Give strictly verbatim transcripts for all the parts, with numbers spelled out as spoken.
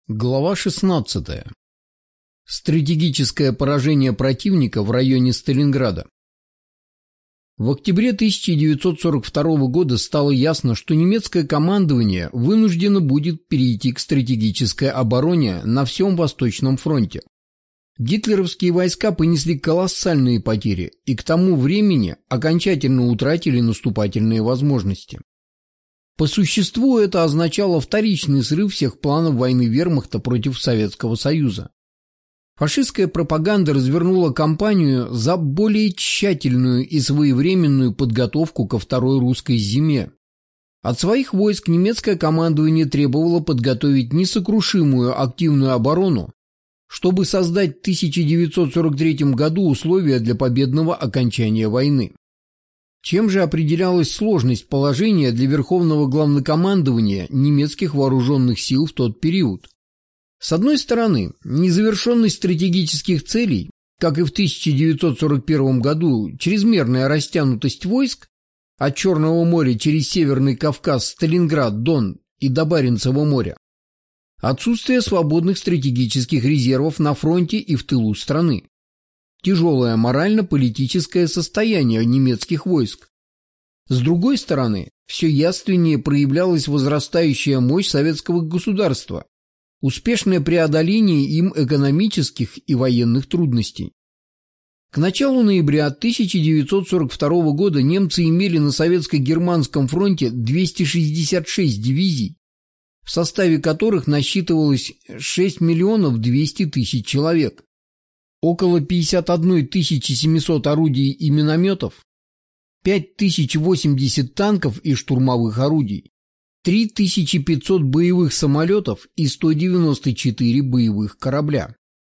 Глава шестнадцатая. Стратегическое поражение противника в районе Сталинграда. В октябре тысяча девятьсот сорок второго года стало ясно, что немецкое командование вынуждено будет перейти к стратегической обороне на всем Восточном фронте. Гитлеровские войска понесли колоссальные потери и к тому времени окончательно утратили наступательные возможности. По существу это означало вторичный срыв всех планов войны вермахта против Советского Союза. Фашистская пропаганда развернула кампанию за более тщательную и своевременную подготовку ко второй русской зиме. От своих войск немецкое командование требовало подготовить несокрушимую активную оборону, чтобы создать в тысяча девятьсот сорок третьем году условия для победного окончания войны. Чем же определялась сложность положения для Верховного Главнокомандования немецких вооруженных сил в тот период? С одной стороны, незавершенность стратегических целей, как и в тысяча девятьсот сорок первом году чрезмерная растянутость войск от Черного моря через Северный Кавказ, Сталинград, Дон и до Баренцева моря, отсутствие свободных стратегических резервов на фронте и в тылу страны, тяжелое морально-политическое состояние немецких войск. С другой стороны, все явственнее проявлялась возрастающая мощь советского государства, успешное преодоление им экономических и военных трудностей. К началу ноября тысяча девятьсот сорок второго года немцы имели на советско-германском фронте двести шестьдесят шесть дивизий, в составе которых насчитывалось шесть миллионов двести тысяч человек. Около пятьдесят одна тысяча семьсот орудий и минометов, пять тысяч восемьдесят танков и штурмовых орудий, три тысячи пятьсот боевых самолетов и сто девяносто четыре боевых корабля.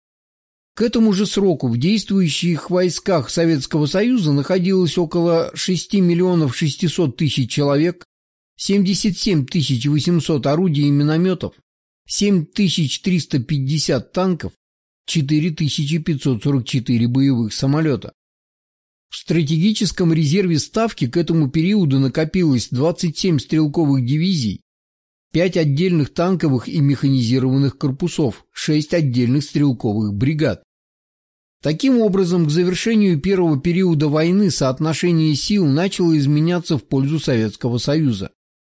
К этому же сроку в действующих войсках Советского Союза находилось около шесть миллионов шестьсот тысяч человек, семьдесят семь тысяч восемьсот орудий и минометов, семь тысяч триста пятьдесят танков, четыре тысячи пятьсот сорок четыре боевых самолета. В стратегическом резерве Ставки к этому периоду накопилось двадцать семь стрелковых дивизий, пять отдельных танковых и механизированных корпусов, шесть отдельных стрелковых бригад. Таким образом, к завершению первого периода войны соотношение сил начало изменяться в пользу Советского Союза.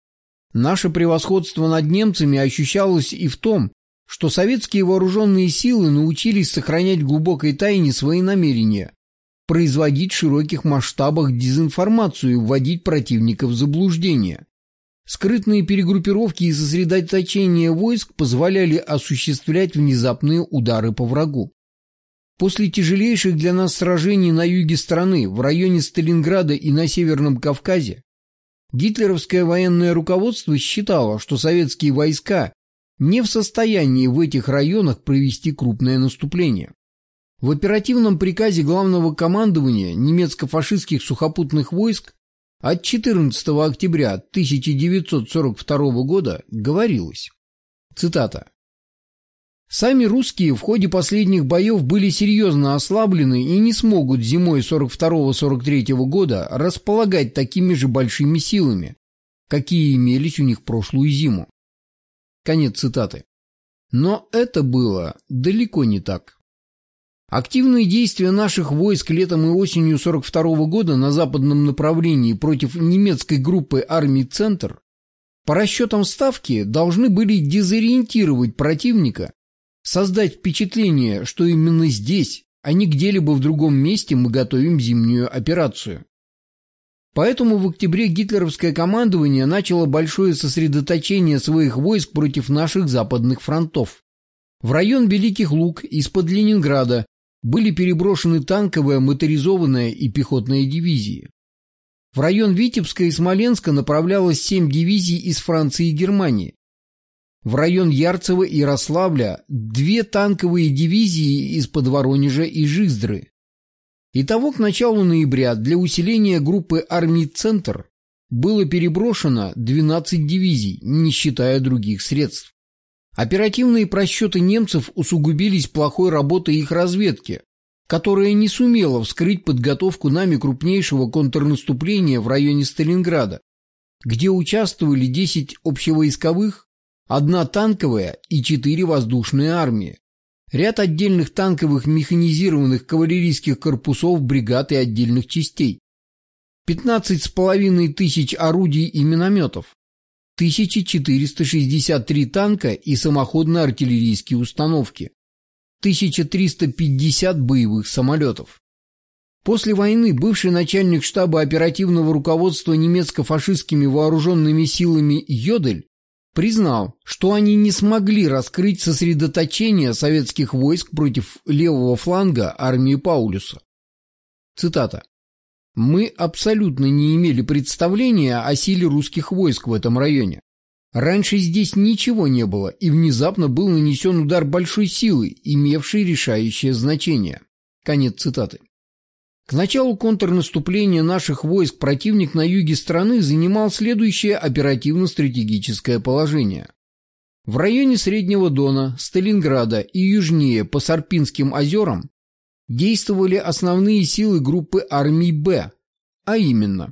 Наше превосходство над немцами ощущалось и в том, что советские вооруженные силы научились сохранять в глубокой тайне свои намерения, производить в широких масштабах дезинформацию и вводить противника в заблуждение. Скрытные перегруппировки и сосредоточение войск позволяли осуществлять внезапные удары по врагу. После тяжелейших для нас сражений на юге страны, в районе Сталинграда и на Северном Кавказе, гитлеровское военное руководство считало, что советские войска не в состоянии в этих районах провести крупное наступление. В оперативном приказе Главного командования немецко-фашистских сухопутных войск от четырнадцатого октября тысяча девятьсот сорок второго года говорилось, цитата: «Сами русские в ходе последних боев были серьезно ослаблены и не смогут зимой сорок второго — сорок третьего года располагать такими же большими силами, какие имелись у них в прошлую зиму». Конец цитаты. Но это было далеко не так. Активные действия наших войск летом и осенью сорок второго года на западном направлении против немецкой группы армий «Центр» по расчетам Ставки должны были дезориентировать противника, создать впечатление, что именно здесь, а не где-либо в другом месте мы готовим зимнюю операцию. Поэтому в октябре гитлеровское командование начало большое сосредоточение своих войск против наших западных фронтов. В район Великих Луг из-под Ленинграда были переброшены танковая, моторизованная и пехотная дивизии. В район Витебска и Смоленска направлялось семь дивизий из Франции и Германии. В район Ярцева и Ярославля две танковые дивизии из-под Воронежа и Жиздры. Итого к началу ноября для усиления группы армий «Центр» было переброшено двенадцать дивизий, не считая других средств. Оперативные просчеты немцев усугубились плохой работой их разведки, которая не сумела вскрыть подготовку нами крупнейшего контрнаступления в районе Сталинграда, где участвовали десять общевойсковых одна танковая и четыре воздушные армии, ряд отдельных танковых механизированных кавалерийских корпусов, бригад и отдельных частей, пятнадцать с половиной тысяч орудий и минометов, тысяча четыреста шестьдесят три танка и самоходные артиллерийские установки, тысяча триста пятьдесят боевых самолетов. После войны бывший начальник штаба оперативного руководства немецко-фашистскими вооруженными силами Йодель признал, что они не смогли раскрыть сосредоточение советских войск против левого фланга армии Паулюса. Цитата. «Мы абсолютно не имели представления о силе русских войск в этом районе. Раньше здесь ничего не было, и внезапно был нанесен удар большой силы, имевший решающее значение». Конец цитаты. К началу контрнаступления наших войск противник на юге страны занимал следующее оперативно-стратегическое положение. В районе Среднего Дона, Сталинграда и южнее по Сарпинским озерам действовали основные силы группы армий «Б», а именно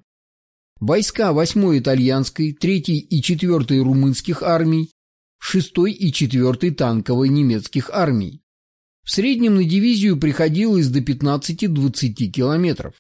войска восьмой итальянской, третьей и четвёртой румынских армий, шестой и четвёртой танковой немецких армий. В среднем на дивизию приходилось до пятнадцати-двадцати километров.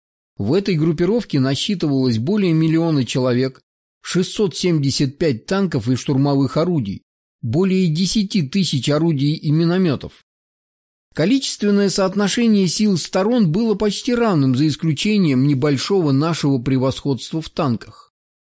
В этой группировке насчитывалось более миллиона человек, шестьсот семьдесят пять танков и штурмовых орудий, более десяти тысяч орудий и минометов. Количественное соотношение сил сторон было почти равным, за исключением небольшого нашего превосходства в танках.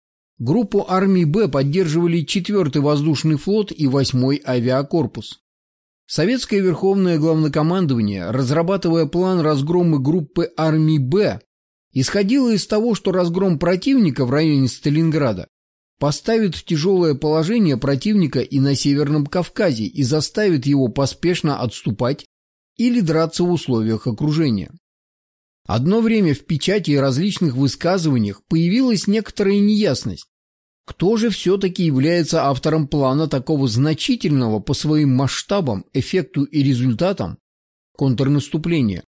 Группу армий «Б» поддерживали четвёртый воздушный флот и восьмой авиакорпус. Советское Верховное Главнокомандование, разрабатывая план разгрома группы армий «Б», исходило из того, что разгром противника в районе Сталинграда поставит в тяжелое положение противника и на Северном Кавказе и заставит его поспешно отступать или драться в условиях окружения. Одно время в печати и различных высказываниях появилась некоторая неясность. Кто же все-таки является автором плана такого значительного по своим масштабам, эффекту и результатам контрнаступления?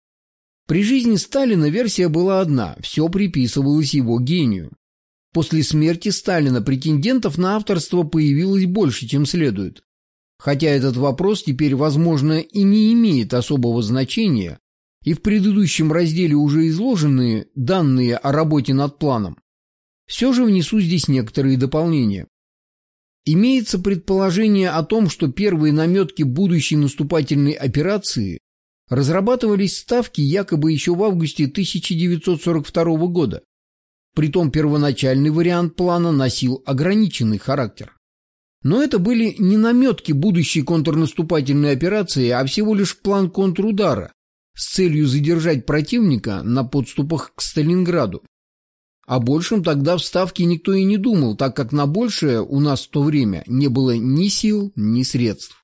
При жизни Сталина версия была одна, все приписывалось его гению. После смерти Сталина претендентов на авторство появилось больше, чем следует. Хотя этот вопрос теперь, возможно, и не имеет особого значения, и в предыдущем разделе уже изложенные данные о работе над планом, все же внесу здесь некоторые дополнения. Имеется предположение о том, что первые наметки будущей наступательной операции разрабатывались ставки якобы еще в августе тысяча девятьсот сорок второго года. Притом первоначальный вариант плана носил ограниченный характер. Но это были не наметки будущей контрнаступательной операции, а всего лишь план контрудара с целью задержать противника на подступах к Сталинграду. О большем тогда в Ставке никто и не думал, так как на большее у нас в то время не было ни сил, ни средств.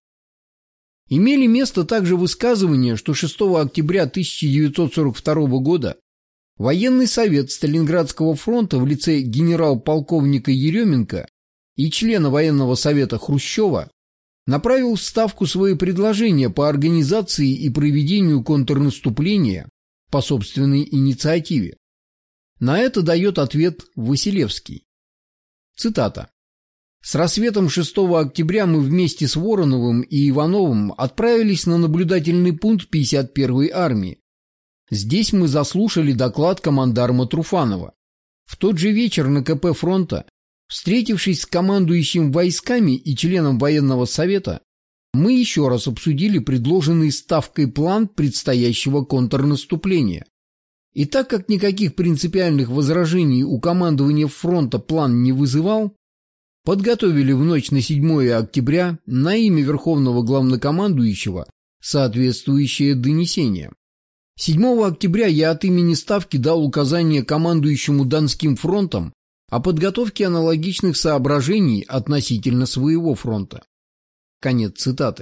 Имели место также высказывания, что шестого октября тысяча девятьсот сорок второго года военный совет Сталинградского фронта в лице генерал-полковника Еременко и члена военного совета Хрущева направил в Ставку свои предложения по организации и проведению контрнаступления по собственной инициативе. На это дает ответ Василевский. Цитата. «С рассветом шестого октября мы вместе с Вороновым и Ивановым отправились на наблюдательный пункт пятьдесят первой армии. Здесь мы заслушали доклад командарма Труфанова. В тот же вечер на КП фронта, встретившись с командующим войсками и членом военного совета, мы еще раз обсудили предложенный Ставкой план предстоящего контрнаступления. И так как никаких принципиальных возражений у командования фронта план не вызывал, подготовили в ночь на седьмое октября на имя Верховного Главнокомандующего соответствующее донесение. седьмого октября я от имени Ставки дал указание командующему Донским фронтом о подготовке аналогичных соображений относительно своего фронта». Конец цитаты.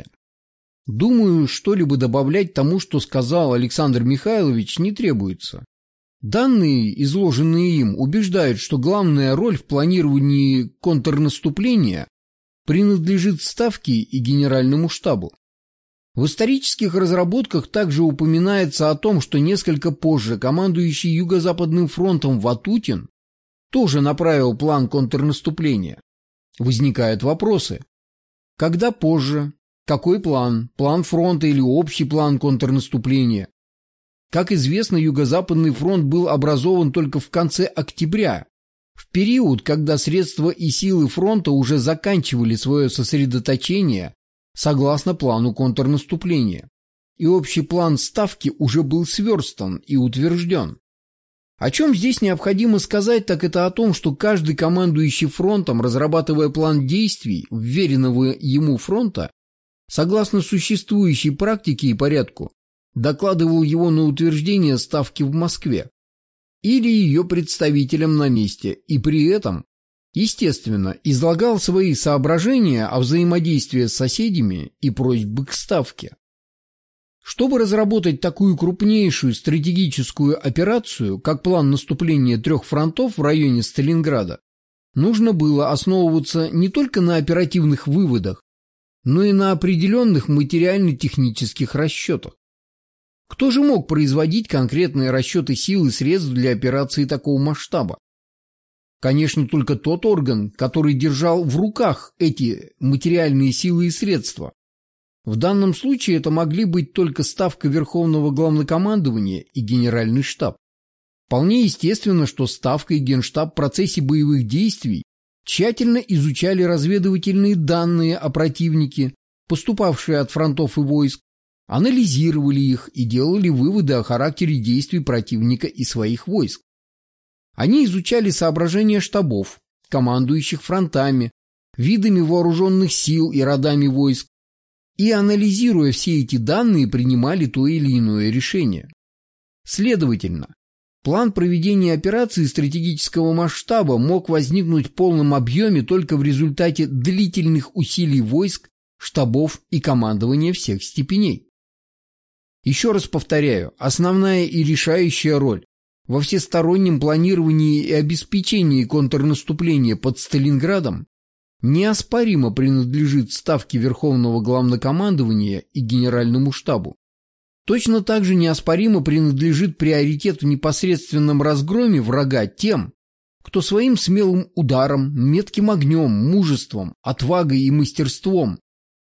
Думаю, что-либо добавлять тому, что сказал Александр Михайлович, не требуется. Данные, изложенные им, убеждают, что главная роль в планировании контрнаступления принадлежит Ставке и Генеральному штабу. В исторических разработках также упоминается о том, что несколько позже командующий Юго-Западным фронтом Ватутин тоже направил план контрнаступления. Возникают вопросы. Когда позже? Какой план? План фронта или общий план контрнаступления? Как известно, Юго-Западный фронт был образован только в конце октября, в период, когда средства и силы фронта уже заканчивали свое сосредоточение согласно плану контрнаступления, и общий план ставки уже был сверстан и утвержден. О чем здесь необходимо сказать, так это о том, что каждый командующий фронтом, разрабатывая план действий вверенного ему фронта, согласно существующей практике и порядку, докладывал его на утверждение ставки в Москве или ее представителям на месте, и при этом, естественно, излагал свои соображения о взаимодействии с соседями и просьбы к ставке. Чтобы разработать такую крупнейшую стратегическую операцию, как план наступления трех фронтов в районе Сталинграда, нужно было основываться не только на оперативных выводах, но и на определенных материально-технических расчетах. Кто же мог производить конкретные расчеты сил и средств для операции такого масштаба? Конечно, только тот орган, который держал в руках эти материальные силы и средства. В данном случае это могли быть только Ставка Верховного Главнокомандования и Генеральный штаб. Вполне естественно, что Ставка и Генштаб в процессе боевых действий тщательно изучали разведывательные данные о противнике, поступавшие от фронтов и войск, анализировали их и делали выводы о характере действий противника и своих войск. Они изучали соображения штабов, командующих фронтами, видами вооруженных сил и родами войск, и, анализируя все эти данные, принимали то или иное решение. Следовательно, план проведения операции стратегического масштаба мог возникнуть в полном объеме только в результате длительных усилий войск, штабов и командования всех степеней. Еще раз повторяю, основная и решающая роль во всестороннем планировании и обеспечении контрнаступления под Сталинградом неоспоримо принадлежит Ставке Верховного Главнокомандования и Генеральному штабу. Точно так же неоспоримо принадлежит приоритет в непосредственном разгроме врага тем, кто своим смелым ударом, метким огнем, мужеством, отвагой и мастерством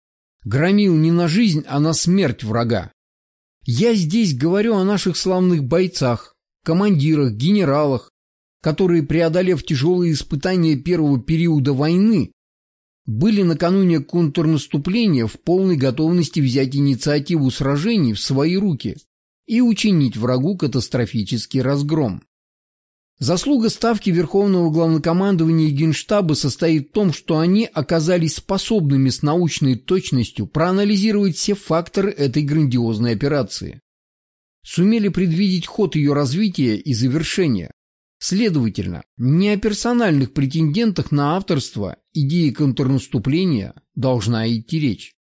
громил не на жизнь, а на смерть врага. Я здесь говорю о наших славных бойцах, командирах, генералах, которые, преодолев тяжелые испытания первого периода войны, были накануне контрнаступления в полной готовности взять инициативу сражений в свои руки и учинить врагу катастрофический разгром. Заслуга Ставки Верховного Главнокомандования и Генштаба состоит в том, что они оказались способными с научной точностью проанализировать все факторы этой грандиозной операции, сумели предвидеть ход ее развития и завершения. Следовательно, не о персональных претендентах на авторство идеи контрнаступления должна идти речь.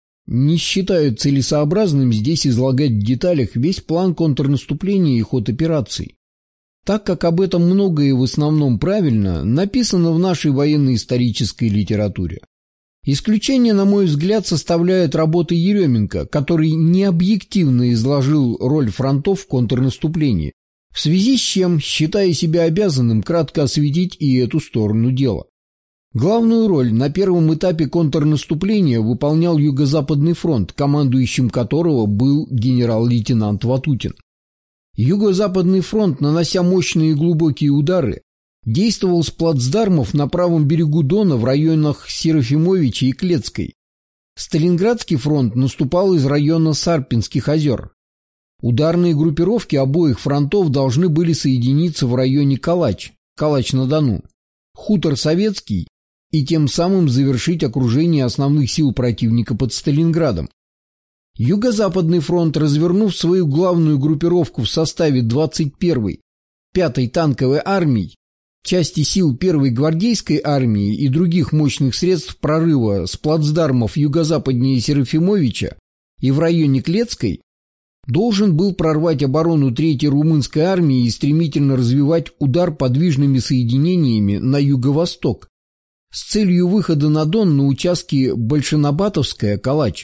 Не считаю целесообразным здесь излагать в деталях весь план контрнаступления и ход операций, так как об этом многое и в основном правильно написано в нашей военно-исторической литературе. Исключение, на мой взгляд, составляет работа Еременко, который необъективно изложил роль фронтов в контрнаступлении, в связи с чем считаю себя обязанным кратко осветить и эту сторону дела. Главную роль на первом этапе контрнаступления выполнял Юго-Западный фронт, командующим которого был генерал-лейтенант Ватутин. Юго-Западный фронт, нанося мощные и глубокие удары, действовал с плацдармов на правом берегу Дона в районах Серафимовича и Клецкой. Сталинградский фронт наступал из района Сарпинских озер. Ударные группировки обоих фронтов должны были соединиться в районе Калач, Калач-на-Дону, Хутор Советский и тем самым завершить окружение основных сил противника под Сталинградом. Юго-Западный фронт, развернув свою главную группировку в составе двадцать первой, пятой танковой армии, части сил первой гвардейской армии и других мощных средств прорыва с плацдармов юго-западнее Серафимовича и в районе Клецкой, должен был прорвать оборону третьей румынской армии и стремительно развивать удар подвижными соединениями на юго-восток с целью выхода на Дон на участке Большенабатовская-Калач.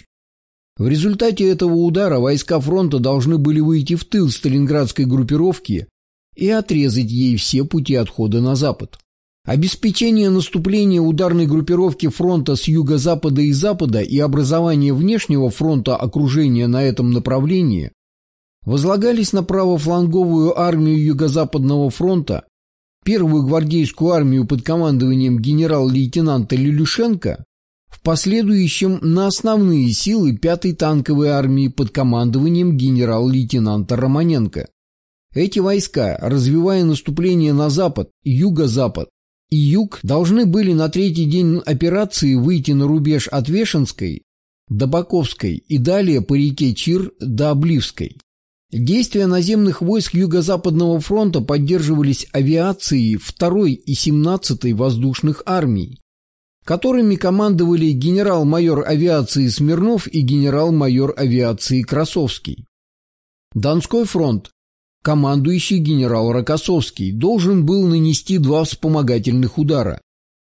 В результате этого удара войска фронта должны были выйти в тыл сталинградской группировки и отрезать ей все пути отхода на запад. Обеспечение наступления ударной группировки фронта с юго-запада и запада и образование внешнего фронта окружения на этом направлении возлагались на правофланговую армию Юго-Западного фронта, первую гвардейскую армию под командованием генерал-лейтенанта Лелюшенко, в последующем на основные силы пятой танковой армии под командованием генерал-лейтенанта Романенко. Эти войска, развивая наступление на запад, юго-запад и юг, должны были на третий день операции выйти на рубеж от Вешенской до Баковской и далее по реке Чир до Обливской. Действия наземных войск Юго-Западного фронта поддерживались авиацией второй и семнадцатой воздушных армий, которыми командовали генерал-майор авиации Смирнов и генерал-майор авиации Красовский. Донской фронт, командующий генерал Рокоссовский, должен был нанести два вспомогательных удара.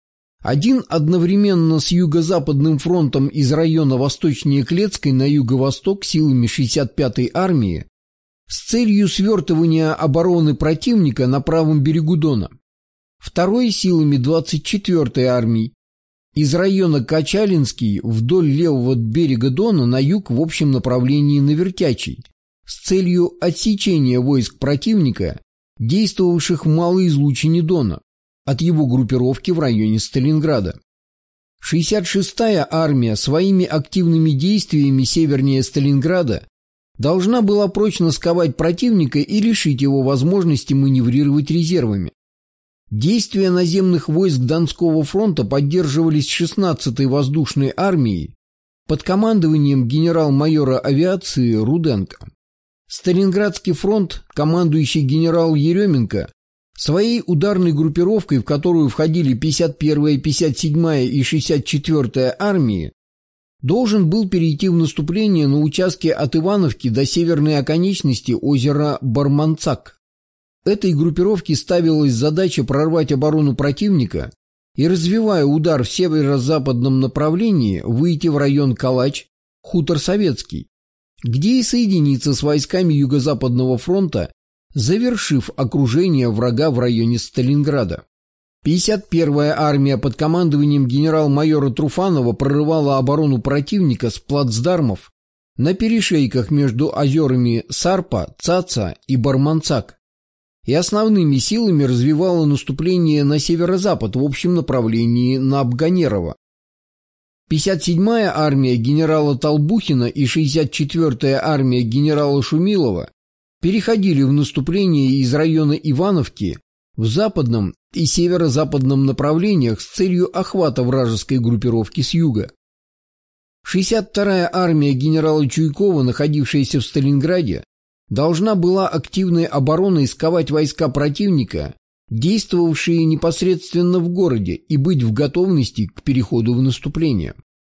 Один одновременно с Юго-Западным фронтом из района восточнее Клецкой на юго-восток силами шестьдесят пятой армии с целью свертывания обороны противника на правом берегу Дона. Второй силами двадцать четвёртой армии из района Качалинский вдоль левого берега Дона на юг в общем направлении на Вертячий с целью отсечения войск противника, действовавших в малой излучине Дона, от его группировки в районе Сталинграда. шестьдесят шестая армия своими активными действиями севернее Сталинграда должна была прочно сковать противника и лишить его возможности маневрировать резервами. Действия наземных войск Донского фронта поддерживались шестнадцатой воздушной армией под командованием генерал-майора авиации Руденко. Сталинградский фронт, командующий генерал Еременко, своей ударной группировкой, в которую входили пятьдесят первая, пятьдесят седьмая и шестьдесят четвёртая армии, должен был перейти в наступление на участке от Ивановки до северной оконечности озера Барманцак. Этой группировке ставилась задача прорвать оборону противника и, развивая удар в северо-западном направлении, выйти в район Калач, хутор Советский, где и соединиться с войсками Юго-Западного фронта, завершив окружение врага в районе Сталинграда. пятьдесят первая армия под командованием генерал-майора Труфанова прорывала оборону противника с плацдармов на перешейках между озерами Сарпа, Цаца и Барманцак и основными силами развивала наступление на северо-запад в общем направлении на Абганерово. пятьдесят седьмая армия генерала Толбухина и шестьдесят четвёртая армия генерала Шумилова переходили в наступление из района Ивановки в западном и северо-западном направлениях с целью охвата вражеской группировки с юга. шестьдесят вторая армия генерала Чуйкова, находившаяся в Сталинграде, должна была активной обороной сковать войска противника, действовавшие непосредственно в городе, и быть в готовности к переходу в наступление.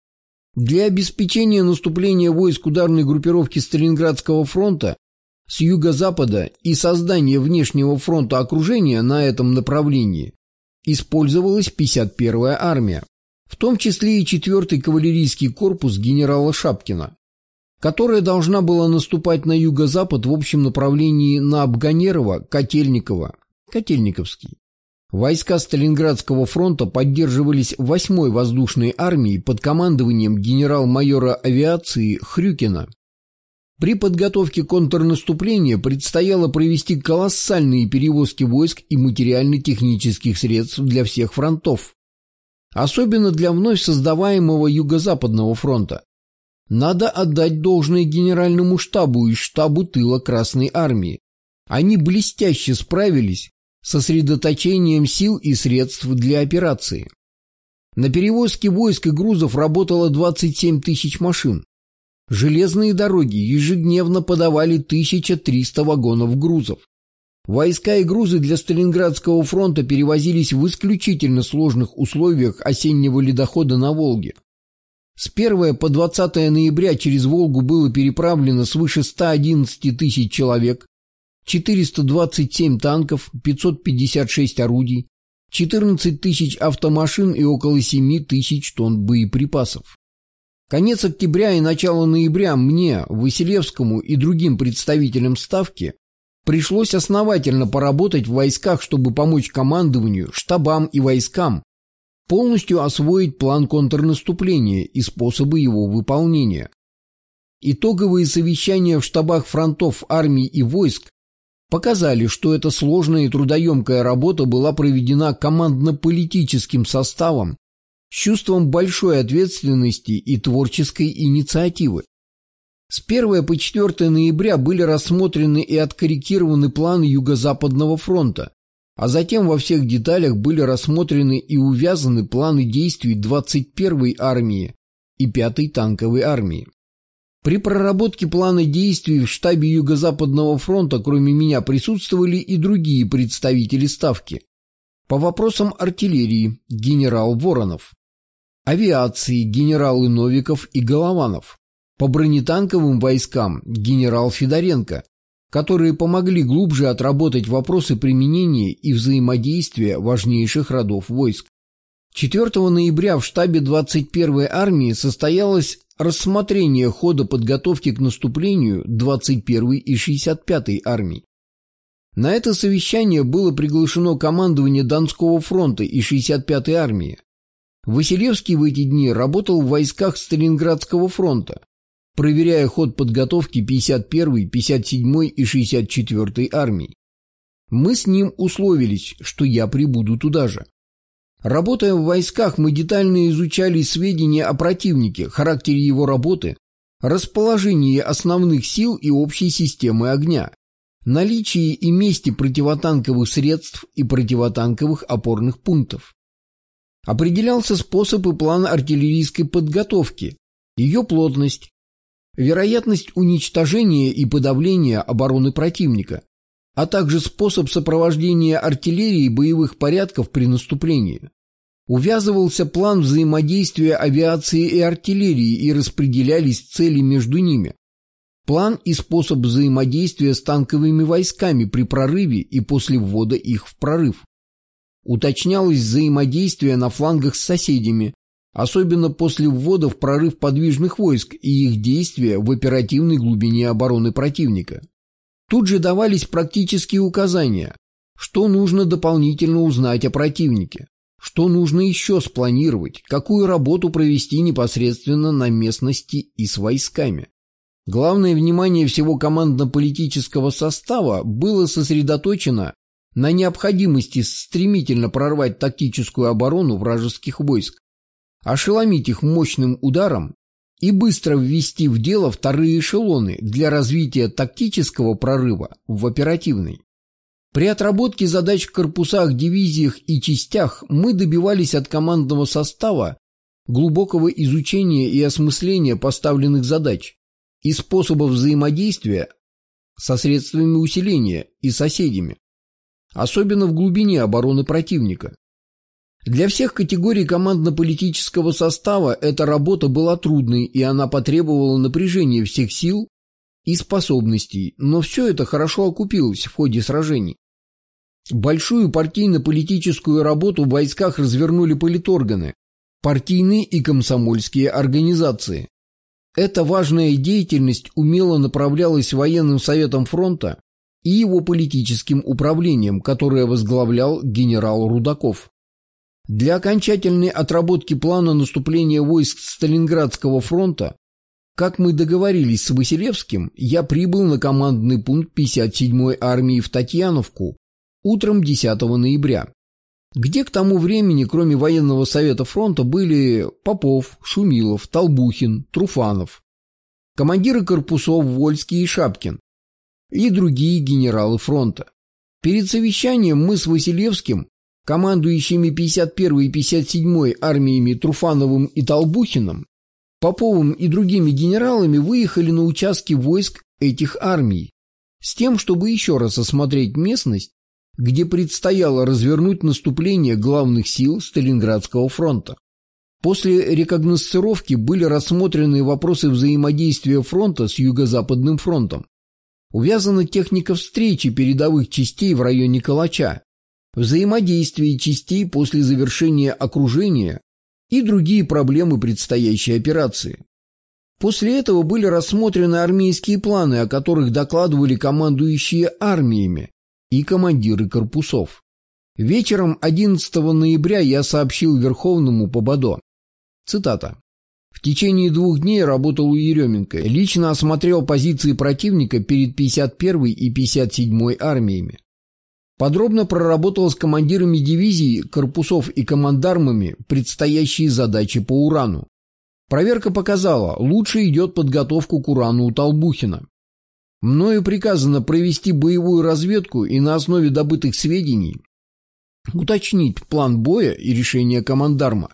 Для обеспечения наступления войск ударной группировки Сталинградского фронта с юго-запада и создания внешнего фронта окружения на этом направлении использовалась пятьдесят первая армия, в том числе и четвёртый кавалерийский корпус генерала Шапкина, которая должна была наступать на юго-запад в общем направлении на Абганерово, Котельниково, Котельниковский. Войска Сталинградского фронта поддерживались восьмой воздушной армией под командованием генерал-майора авиации Хрюкина. При подготовке контрнаступления предстояло провести колоссальные перевозки войск и материально-технических средств для всех фронтов, особенно для вновь создаваемого Юго-Западного фронта. Надо отдать должное Генеральному штабу и штабу тыла Красной армии. Они блестяще справились с сосредоточением сил и средств для операции. На перевозке войск и грузов работало двадцать семь тысяч машин. Железные дороги ежедневно подавали тысяча триста вагонов грузов. Войска и грузы для Сталинградского фронта перевозились в исключительно сложных условиях осеннего ледохода на Волге. С первого по двадцатое ноября через Волгу было переправлено свыше ста одиннадцати тысяч человек, четыреста двадцать семь танков, пятьсот пятьдесят шесть орудий, четырнадцать тысяч автомашин и около семи тысяч тонн боеприпасов. Конец октября и начало ноября мне, Василевскому и другим представителям Ставки Пришлось основательно поработать в войсках, чтобы помочь командованию, штабам и войскам полностью освоить план контрнаступления и способы его выполнения. Итоговые совещания в штабах фронтов армий и войск показали, что эта сложная и трудоемкая работа была проведена командно-политическим составом с чувством большой ответственности и творческой инициативы. С первого по четвёртое ноября были рассмотрены и откорректированы планы Юго-Западного фронта, а затем во всех деталях были рассмотрены и увязаны планы действий двадцать первой армии и пятой танковой армии. При проработке плана действий в штабе Юго-Западного фронта кроме меня присутствовали и другие представители ставки. По вопросам артиллерии генерал Воронов, авиации генералы Новиков и Голованов, по бронетанковым войскам генерал Федоренко, которые помогли глубже отработать вопросы применения и взаимодействия важнейших родов войск. четвёртого ноября в штабе двадцать первой армии состоялось рассмотрение хода подготовки к наступлению двадцать первой и шестьдесят пятой армий. На это совещание было приглашено командование Донского фронта и шестьдесят пятой армии. Василевский в эти дни работал в войсках Сталинградского фронта, проверяя ход подготовки пятьдесят первой, пятьдесят седьмой и шестьдесят четвёртой армий. Мы с ним условились, что я прибуду туда же. Работая в войсках, мы детально изучали сведения о противнике, характере его работы, расположении основных сил и общей системы огня, наличии и месте противотанковых средств и противотанковых опорных пунктов. Определялся способ и план артиллерийской подготовки, ее плотность, вероятность уничтожения и подавления обороны противника, а также способ сопровождения артиллерии боевых порядков при наступлении. Увязывался план взаимодействия авиации и артиллерии и распределялись цели между ними. План и способ взаимодействия с танковыми войсками при прорыве и после ввода их в прорыв. Уточнялось взаимодействие на флангах с соседями, особенно после ввода в прорыв подвижных войск и их действия в оперативной глубине обороны противника. Тут же давались практические указания, что нужно дополнительно узнать о противнике, что нужно еще спланировать, какую работу провести непосредственно на местности и с войсками. Главное внимание всего командно-политического состава было сосредоточено на необходимости стремительно прорвать тактическую оборону вражеских войск, ошеломить их мощным ударом и быстро ввести в дело вторые эшелоны для развития тактического прорыва в оперативный. При отработке задач в корпусах, дивизиях и частях мы добивались от командного состава глубокого изучения и осмысления поставленных задач и способов взаимодействия со средствами усиления и соседями, особенно в глубине обороны противника. Для всех категорий командно-политического состава эта работа была трудной, и она потребовала напряжения всех сил и способностей, но все это хорошо окупилось в ходе сражений. Большую партийно-политическую работу в войсках развернули политорганы, партийные и комсомольские организации. Эта важная деятельность умело направлялась военным советом фронта и его политическим управлением, которое возглавлял генерал Рудаков. Для окончательной отработки плана наступления войск Сталинградского фронта, как мы договорились с Василевским, я прибыл на командный пункт пятьдесят седьмой армии в Татьяновку утром десятого ноября, где к тому времени, кроме военного совета фронта, были Попов, Шумилов, Толбухин, Труфанов, командиры корпусов Вольский и Шапкин и другие генералы фронта. Перед совещанием мы с Василевским, командующими пятьдесят первой и пятьдесят седьмой армиями Труфановым и Толбухиным, Поповым и другими генералами выехали на участки войск этих армий с тем, чтобы еще раз осмотреть местность, где предстояло развернуть наступление главных сил Сталинградского фронта. После рекогносцировки были рассмотрены вопросы взаимодействия фронта с Юго-Западным фронтом. Увязана техника встречи передовых частей в районе Калача, взаимодействие частей после завершения окружения и другие проблемы предстоящей операции. После этого были рассмотрены армейские планы, о которых докладывали командующие армиями и командиры корпусов. Вечером одиннадцатого ноября я сообщил Верховному по БАДО. Цитата. В течение двух дней работал у Еременко, лично осмотрел позиции противника перед пятьдесят первой и пятьдесят седьмой армиями. Подробно проработал с командирами дивизий, корпусов и командармами предстоящие задачи по урану. Проверка показала, лучше идет подготовка к урану у Толбухина. Мною приказано провести боевую разведку и на основе добытых сведений уточнить план боя и решение командарма.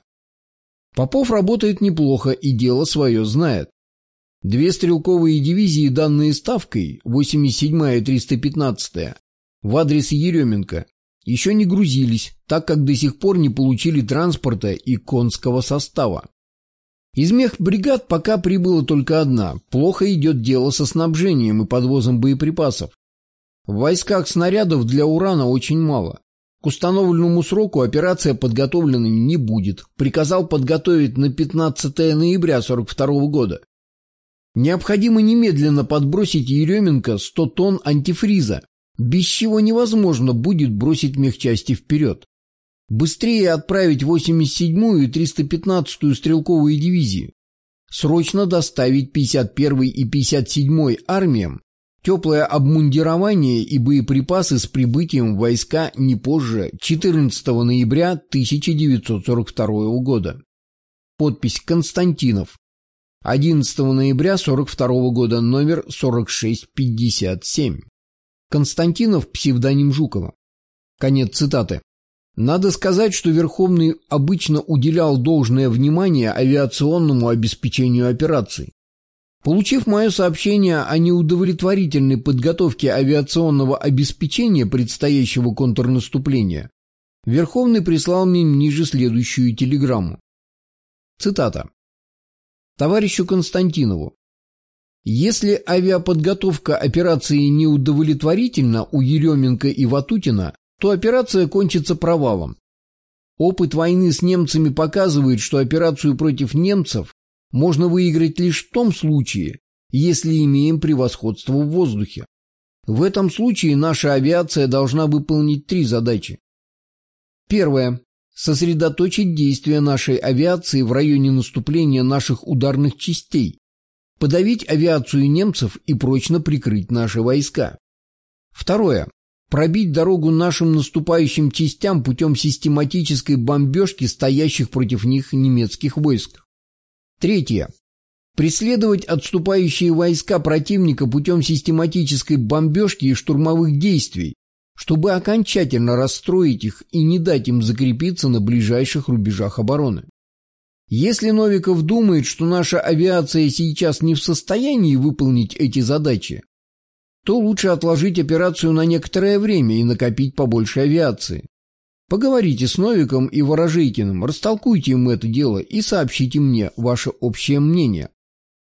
Попов работает неплохо и дело свое знает. Две стрелковые дивизии, данные ставкой, восемьдесят седьмая и триста пятнадцатая, в адрес Еременко, еще не грузились, так как до сих пор не получили транспорта и конского состава. Из мехбригад пока прибыла только одна. Плохо идет дело со снабжением и подвозом боеприпасов. В войсках снарядов для урана очень мало. К установленному сроку операция подготовлена не будет. Приказал подготовить на пятнадцатое ноября сорок второго года. Необходимо немедленно подбросить Еременко сто тонн антифриза, без чего невозможно будет бросить мехчасти вперед. Быстрее отправить восемьдесят седьмую и триста пятнадцатую стрелковые дивизии. Срочно доставить пятьдесят первой и пятьдесят седьмой армиям теплое обмундирование и боеприпасы с прибытием в войска не позже четырнадцатого ноября тысяча девятьсот сорок второго года. Подпись Константинов. одиннадцатого ноября сорок второго года, номер сорок шесть пятьдесят семь. Константинов, псевдоним Жукова. Конец цитаты. Надо сказать, что Верховный обычно уделял должное внимание авиационному обеспечению операций. Получив мое сообщение о неудовлетворительной подготовке авиационного обеспечения предстоящего контрнаступления, Верховный прислал мне ниже следующую телеграмму. Цитата. Товарищу Константинову. Если авиаподготовка операции неудовлетворительна у Еременко и Ватутина, то операция кончится провалом. Опыт войны с немцами показывает, что операцию против немцев можно выиграть лишь в том случае, если имеем превосходство в воздухе. В этом случае наша авиация должна выполнить три задачи. Первое. Сосредоточить действия нашей авиации в районе наступления наших ударных частей, подавить авиацию немцев и прочно прикрыть наши войска. Второе. Пробить дорогу нашим наступающим частям путем систематической бомбежки стоящих против них немецких войск. Третье. Преследовать отступающие войска противника путем систематической бомбежки и штурмовых действий, чтобы окончательно расстроить их и не дать им закрепиться на ближайших рубежах обороны. Если Новиков думает, что наша авиация сейчас не в состоянии выполнить эти задачи, то лучше отложить операцию на некоторое время и накопить побольше авиации. Поговорите с Новиком и Ворожейкиным, растолкуйте им это дело и сообщите мне ваше общее мнение.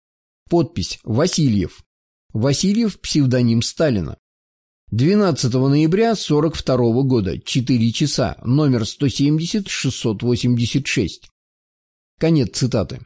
Подпись Васильев. Васильев, псевдоним Сталина. двенадцатого ноября сорок второго года, четыре часа, номер сто семьдесят шестьсот восемьдесят шесть. Конец цитаты.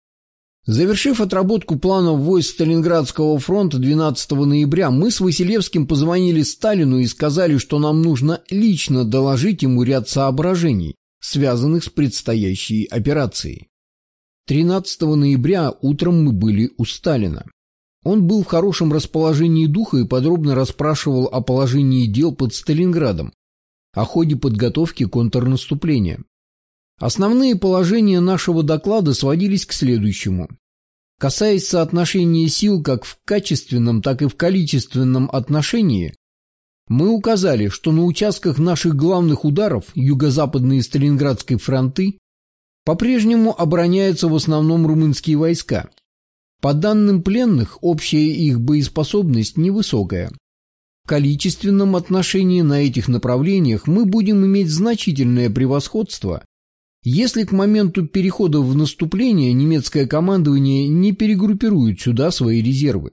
Завершив отработку планов войск Сталинградского фронта двенадцатого ноября, мы с Василевским позвонили Сталину и сказали, что нам нужно лично доложить ему ряд соображений, связанных с предстоящей операцией. тринадцатого ноября утром мы были у Сталина. Он был в хорошем расположении духа и подробно расспрашивал о положении дел под Сталинградом, о ходе подготовки контрнаступления. Основные положения нашего доклада сводились к следующему. Касаясь соотношения сил как в качественном, так и в количественном отношении, мы указали, что на участках наших главных ударов, юго-западной и Сталинградской фронты, по-прежнему обороняются в основном румынские войска. По данным пленных, общая их боеспособность невысокая. В количественном отношении на этих направлениях мы будем иметь значительное превосходство, если к моменту перехода в наступление немецкое командование не перегруппирует сюда свои резервы.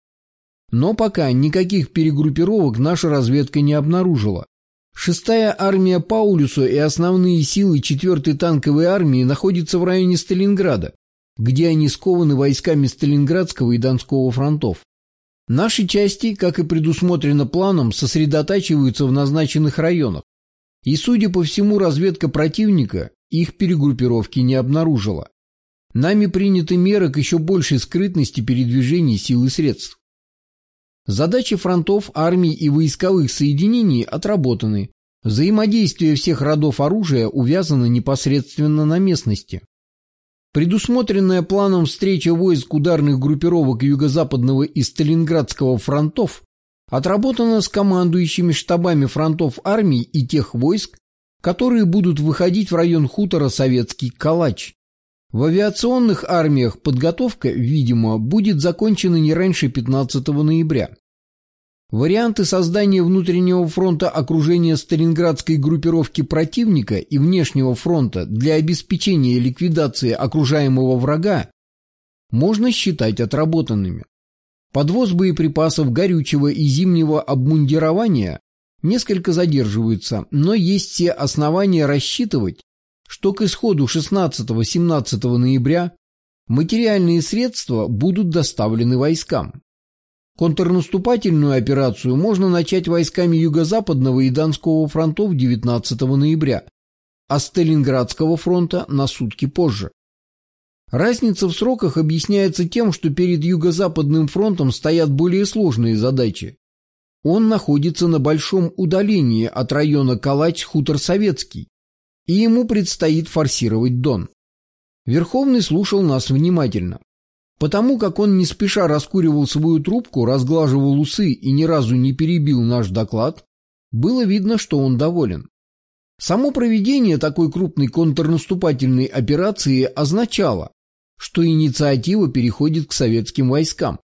Но пока никаких перегруппировок наша разведка не обнаружила. Шестая армия Паулюса и основные силы четвертой танковой армии находятся в районе Сталинграда. где они скованы войсками Сталинградского и Донского фронтов. Наши части, как и предусмотрено планом, сосредотачиваются в назначенных районах, и, судя по всему, разведка противника их перегруппировки не обнаружила. Нами приняты меры к еще большей скрытности передвижений сил и средств. Задачи фронтов, армий и войсковых соединений отработаны. Взаимодействие всех родов оружия увязано непосредственно на местности. Предусмотренная планом встреча войск ударных группировок Юго-Западного и Сталинградского фронтов отработана с командующими штабами фронтов армий и тех войск, которые будут выходить в район хутора Советский Калач. В авиационных армиях подготовка, видимо, будет закончена не раньше пятнадцатого ноября. Варианты создания внутреннего фронта окружения Сталинградской группировки противника и внешнего фронта для обеспечения ликвидации окружаемого врага можно считать отработанными. Подвоз боеприпасов, горючего и зимнего обмундирования несколько задерживается, но есть все основания рассчитывать, что к исходу шестнадцатого-семнадцатого ноября материальные средства будут доставлены войскам. Контрнаступательную операцию можно начать войсками Юго-Западного и Донского фронтов девятнадцатого ноября, а Сталинградского фронта на сутки позже. Разница в сроках объясняется тем, что перед Юго-Западным фронтом стоят более сложные задачи. Он находится на большом удалении от района Калач-Хутор Советский, и ему предстоит форсировать Дон. Верховный слушал нас внимательно. Потому как он не спеша раскуривал свою трубку, разглаживал усы и ни разу не перебил наш доклад, было видно, что он доволен. Само проведение такой крупной контрнаступательной операции означало, что инициатива переходит к советским войскам.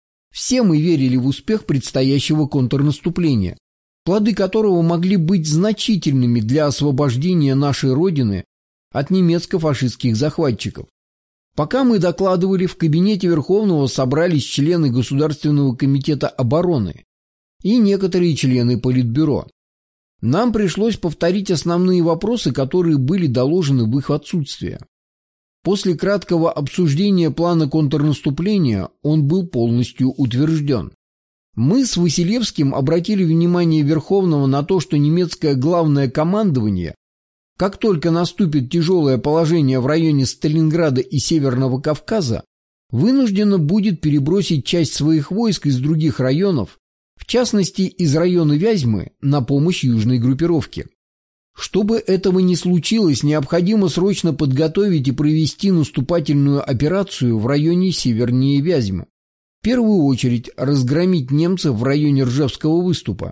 Все мы верили в успех предстоящего контрнаступления, плоды которого могли быть значительными для освобождения нашей Родины от немецко-фашистских захватчиков. Пока мы докладывали, в кабинете Верховного собрались члены Государственного комитета обороны и некоторые члены Политбюро. Нам пришлось повторить основные вопросы, которые были доложены в их отсутствие. После краткого обсуждения плана контрнаступления он был полностью утвержден. Мы с Василевским обратили внимание Верховного на то, что немецкое главное командование, как только наступит тяжелое положение в районе Сталинграда и Северного Кавказа, вынуждено будет перебросить часть своих войск из других районов, в частности из района Вязьмы, на помощь южной группировке. Чтобы этого не случилось, необходимо срочно подготовить и провести наступательную операцию в районе севернее Вязьмы. В первую очередь разгромить немцев в районе Ржевского выступа.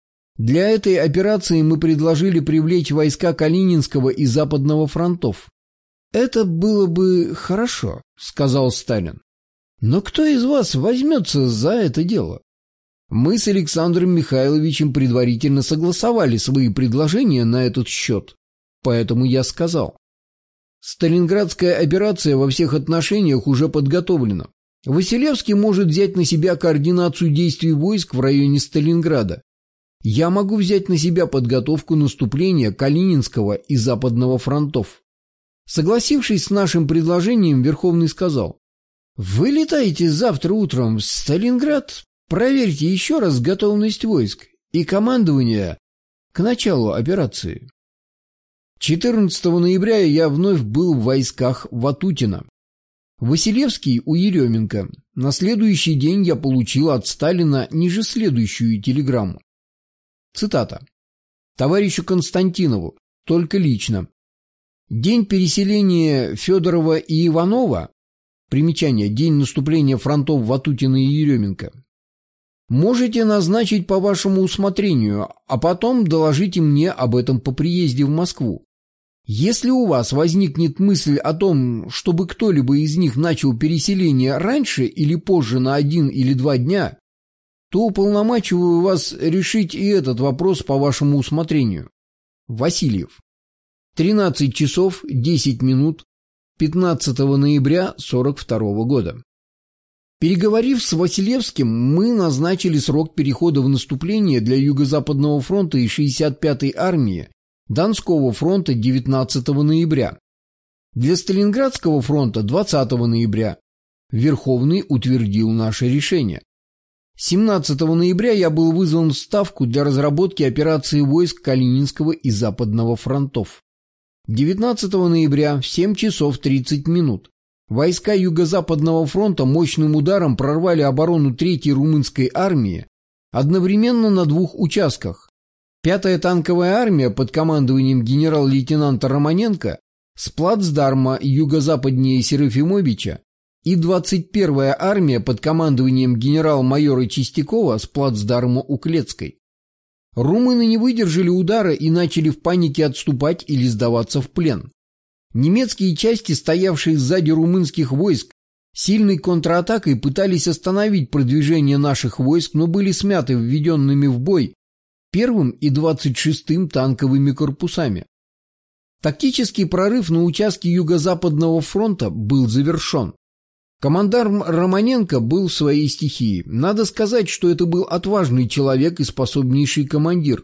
Для этой операции мы предложили привлечь войска Калининского и Западного фронтов. «Это было бы хорошо», — сказал Сталин. «Но кто из вас возьмется за это дело?» Мы с Александром Михайловичем предварительно согласовали свои предложения на этот счет, поэтому я сказал: «Сталинградская операция во всех отношениях уже подготовлена. Василевский может взять на себя координацию действий войск в районе Сталинграда. Я могу взять на себя подготовку наступления Калининского и Западного фронтов». Согласившись с нашим предложением, Верховный сказал: «Вы летаете завтра утром в Сталинград, проверьте еще раз готовность войск и командования к началу операции». четырнадцатого ноября я вновь был в войсках Ватутина. Василевский у Еременко. На следующий день я получил от Сталина ниже следующую телеграмму. Цитата. «Товарищу Константинову, только лично. День переселения Федорова и Иванова, примечание, день наступления фронтов Ватутина и Еременко, можете назначить по вашему усмотрению, а потом доложите мне об этом по приезде в Москву. Если у вас возникнет мысль о том, чтобы кто-либо из них начал переселение раньше или позже на один или два дня, то уполномачиваю вас решить и этот вопрос по вашему усмотрению. Васильев. тринадцать часов десять минут пятнадцатого ноября сорок второго года. Переговорив с Василевским, мы назначили срок перехода в наступление для Юго-Западного фронта и шестьдесят пятой армии Донского фронта девятнадцатого ноября. Для Сталинградского фронта двадцатого ноября Верховный утвердил наше решение. семнадцатого ноября я был вызван в Ставку для разработки операции войск Калининского и Западного фронтов. девятнадцатого ноября в семь часов тридцать минут войска Юго-Западного фронта мощным ударом прорвали оборону третьей румынской армии одновременно на двух участках. пятая танковая армия под командованием генерал-лейтенанта Романенко с плацдарма юго-западнее Серафимовича и двадцать первая армия под командованием генерал-майора Чистякова с плацдарма у Клецкой. Румыны не выдержали удара и начали в панике отступать или сдаваться в плен. Немецкие части, стоявшие сзади румынских войск, сильной контратакой пытались остановить продвижение наших войск, но были смяты введенными в бой первым и двадцать шестым танковыми корпусами. Тактический прорыв на участке Юго-Западного фронта был завершен. Командарм Романенко был в своей стихии. Надо сказать, что это был отважный человек и способнейший командир.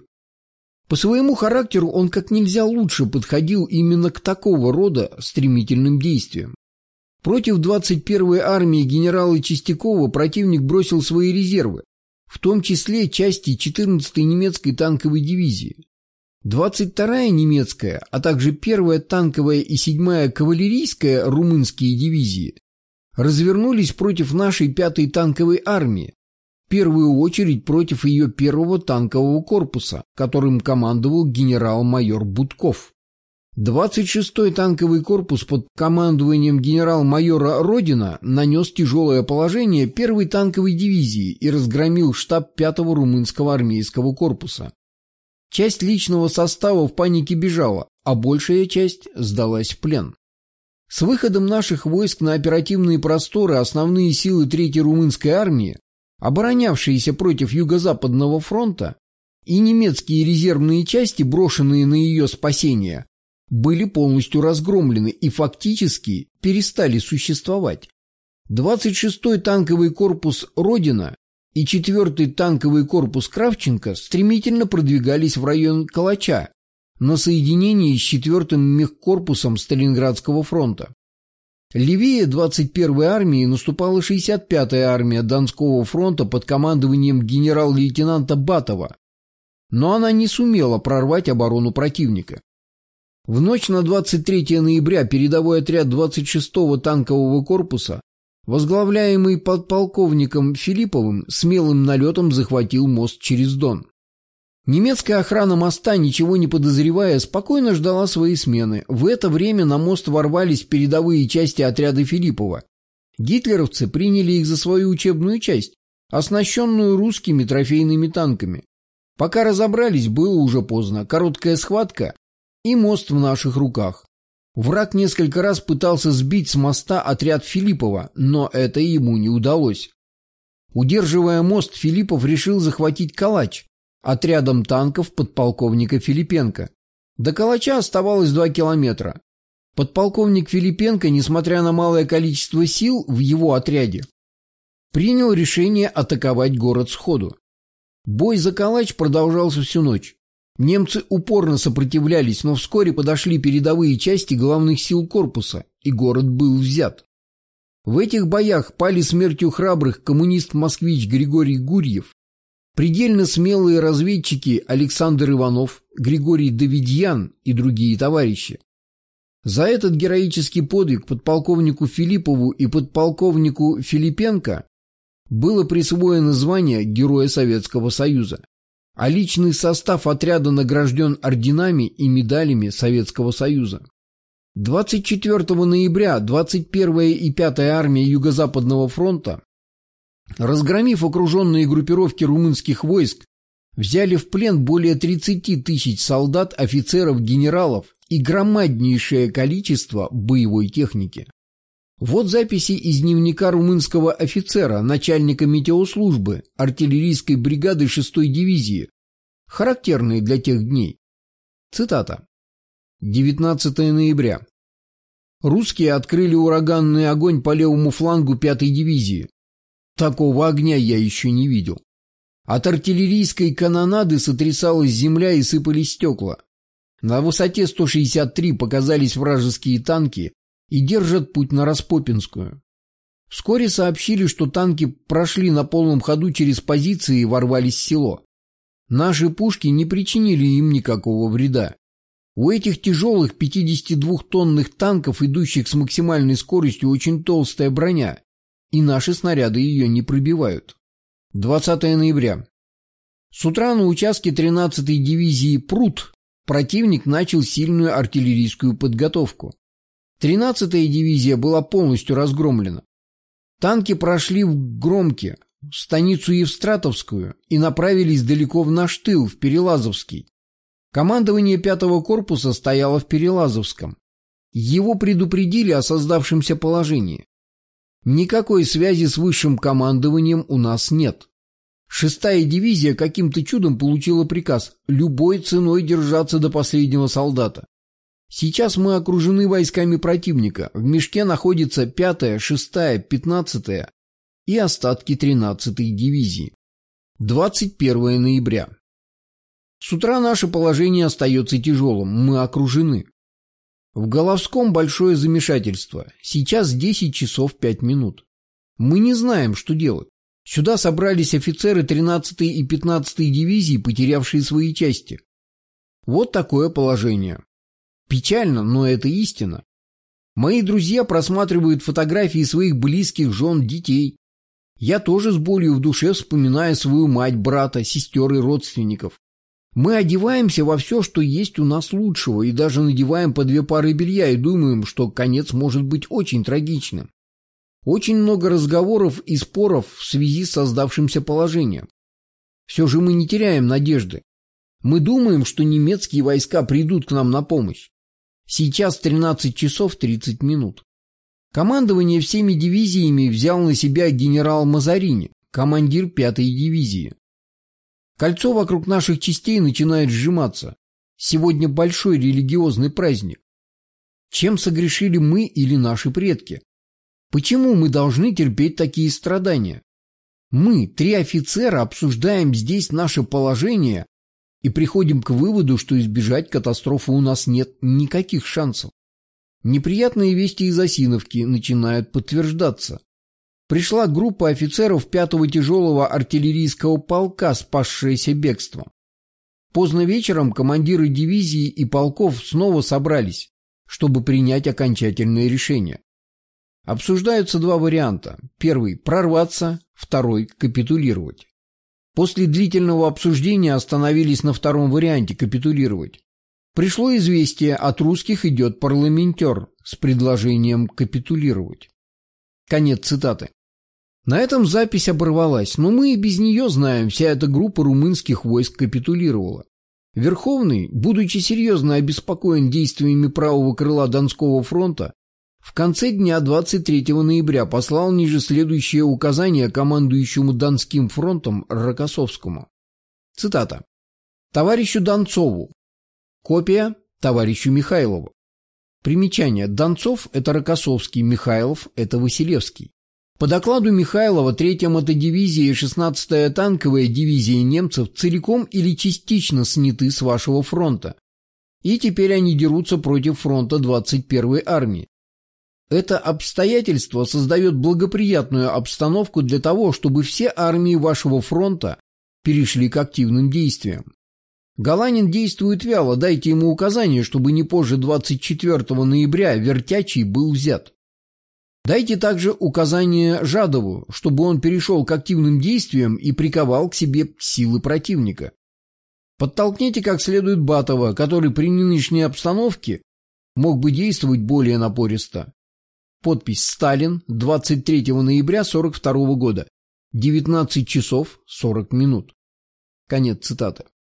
По своему характеру он как нельзя лучше подходил именно к такого рода стремительным действиям. Против двадцать первой армии генерала Чистякова противник бросил свои резервы, в том числе части четырнадцатой немецкой танковой дивизии. двадцать вторая немецкая, а также первая танковая и седьмая кавалерийская румынские дивизии развернулись против нашей пятой танковой армии, в первую очередь против ее первого танкового корпуса, которым командовал генерал-майор Будков. двадцать шестой танковый корпус под командованием генерал-майора Родина нанес тяжелое положение первой танковой дивизии и разгромил штаб пятого румынского армейского корпуса. Часть личного состава в панике бежала, а большая часть сдалась в плен. С выходом наших войск на оперативные просторы основные силы третьей румынской армии, оборонявшиеся против Юго-Западного фронта, и немецкие резервные части, брошенные на ее спасение, были полностью разгромлены и фактически перестали существовать. двадцать шестой танковый корпус Родина и четвёртый танковый корпус Кравченко стремительно продвигались в район Калача на соединении с четвёртым мехкорпусом Сталинградского фронта. Левее двадцать первой армии наступала шестьдесят пятая армия Донского фронта под командованием генерал-лейтенанта Батова, но она не сумела прорвать оборону противника. В ночь на двадцать третье ноября передовой отряд двадцать шестого танкового корпуса, возглавляемый подполковником Филипповым, смелым налетом захватил мост через Дон. Немецкая охрана моста, ничего не подозревая, спокойно ждала своей смены. В это время на мост ворвались передовые части отряда Филиппова. Гитлеровцы приняли их за свою учебную часть, оснащенную русскими трофейными танками. Пока разобрались, было уже поздно. Короткая схватка, и мост в наших руках. Враг несколько раз пытался сбить с моста отряд Филиппова, но это ему не удалось. Удерживая мост, Филиппов решил захватить Калач отрядом танков подполковника Филипенко. До Калача оставалось два километра. Подполковник Филипенко, несмотря на малое количество сил в его отряде, принял решение атаковать город сходу. Бой за Калач продолжался всю ночь. Немцы упорно сопротивлялись, но вскоре подошли передовые части главных сил корпуса, и город был взят. В этих боях пали смертью храбрых коммунист-москвич Григорий Гурьев, предельно смелые разведчики Александр Иванов, Григорий Давидьян и другие товарищи. За этот героический подвиг подполковнику Филиппову и подполковнику Филипенко было присвоено звание Героя Советского Союза, а личный состав отряда награжден орденами и медалями Советского Союза. двадцать четвёртого ноября двадцать первая и пятая армия Юго-Западного фронта, разгромив окруженные группировки румынских войск, взяли в плен более тридцати тысяч солдат, офицеров, генералов и громаднейшее количество боевой техники. Вот записи из дневника румынского офицера, начальника метеослужбы артиллерийской бригады шестой дивизии, характерные для тех дней. Цитата. девятнадцатого ноября. Русские открыли ураганный огонь по левому флангу пятой дивизии. Такого огня я еще не видел. От артиллерийской канонады сотрясалась земля и сыпались стекла. На высоте сто шестьдесят три показались вражеские танки и держат путь на Распопинскую. Вскоре сообщили, что танки прошли на полном ходу через позиции и ворвались в село. Наши пушки не причинили им никакого вреда. У этих тяжелых пятидесятидвухтонных танков, идущих с максимальной скоростью, очень толстая броня, и наши снаряды ее не пробивают. двадцатое ноября. С утра на участке тринадцатой дивизии «Прут» противник начал сильную артиллерийскую подготовку. тринадцатая дивизия была полностью разгромлена. Танки прошли в Громке, в станицу Евстратовскую и направились далеко в наш тыл, в Перелазовский. Командование пятого корпуса стояло в Перелазовском. Его предупредили о создавшемся положении. Никакой связи с высшим командованием у нас нет. Шестая дивизия каким-то чудом получила приказ любой ценой держаться до последнего солдата. Сейчас мы окружены войсками противника. В мешке находится пятая, шестая, пятнадцатая и остатки тринадцатой дивизии. двадцать первое ноября. С утра наше положение остается тяжелым. Мы окружены. В Головском большое замешательство. Сейчас десять часов пять минут. Мы не знаем, что делать. Сюда собрались офицеры тринадцатой и пятнадцатой дивизии, потерявшие свои части. Вот такое положение. Печально, но это истина. Мои друзья просматривают фотографии своих близких, жен, детей. Я тоже с болью в душе вспоминаю свою мать, брата, сестер и родственников. Мы одеваемся во все, что есть у нас лучшего, и даже надеваем по две пары белья и думаем, что конец может быть очень трагичным. Очень много разговоров и споров в связи с создавшимся положением. Все же мы не теряем надежды. Мы думаем, что немецкие войска придут к нам на помощь. Сейчас тринадцать часов тридцать минут. Командование всеми дивизиями взял на себя генерал Мазарини, командир пятой дивизии. Кольцо вокруг наших частей начинает сжиматься. Сегодня большой религиозный праздник. Чем согрешили мы или наши предки? Почему мы должны терпеть такие страдания? Мы, три офицера, обсуждаем здесь наше положение и приходим к выводу, что избежать катастрофы у нас нет никаких шансов. Неприятные вести из Осиновки начинают подтверждаться. Пришла группа офицеров пятого тяжелого артиллерийского полка, спасшаяся бегством. Поздно вечером командиры дивизии и полков снова собрались, чтобы принять окончательное решение. Обсуждаются два варианта. Первый – прорваться, второй – капитулировать. После длительного обсуждения остановились на втором варианте – капитулировать. Пришло известие, от русских идет парламентер с предложением капитулировать. Конец цитаты. На этом запись оборвалась, но мы и без нее знаем, вся эта группа румынских войск капитулировала. Верховный, будучи серьезно обеспокоен действиями правого крыла Донского фронта, в конце дня двадцать третьего ноября послал ниже следующее указание командующему Донским фронтом Рокоссовскому. Цитата. Товарищу Донцову. Копия товарищу Михайлову. Примечание. Донцов – это Рокоссовский, Михайлов – это Василевский. По докладу Михайлова, третья мотодивизия и шестнадцатая танковая дивизия немцев целиком или частично сняты с вашего фронта. И теперь они дерутся против фронта двадцать первой армии. Это обстоятельство создает благоприятную обстановку для того, чтобы все армии вашего фронта перешли к активным действиям. Галанин действует вяло, дайте ему указание, чтобы не позже двадцать четвёртого ноября Вертячий был взят. Дайте также указание Жадову, чтобы он перешел к активным действиям и приковал к себе силы противника. Подтолкните как следует Батова, который при нынешней обстановке мог бы действовать более напористо. Подпись «Сталин, двадцать третьего ноября сорок второго года, девятнадцать часов сорок минут». Конец цитаты.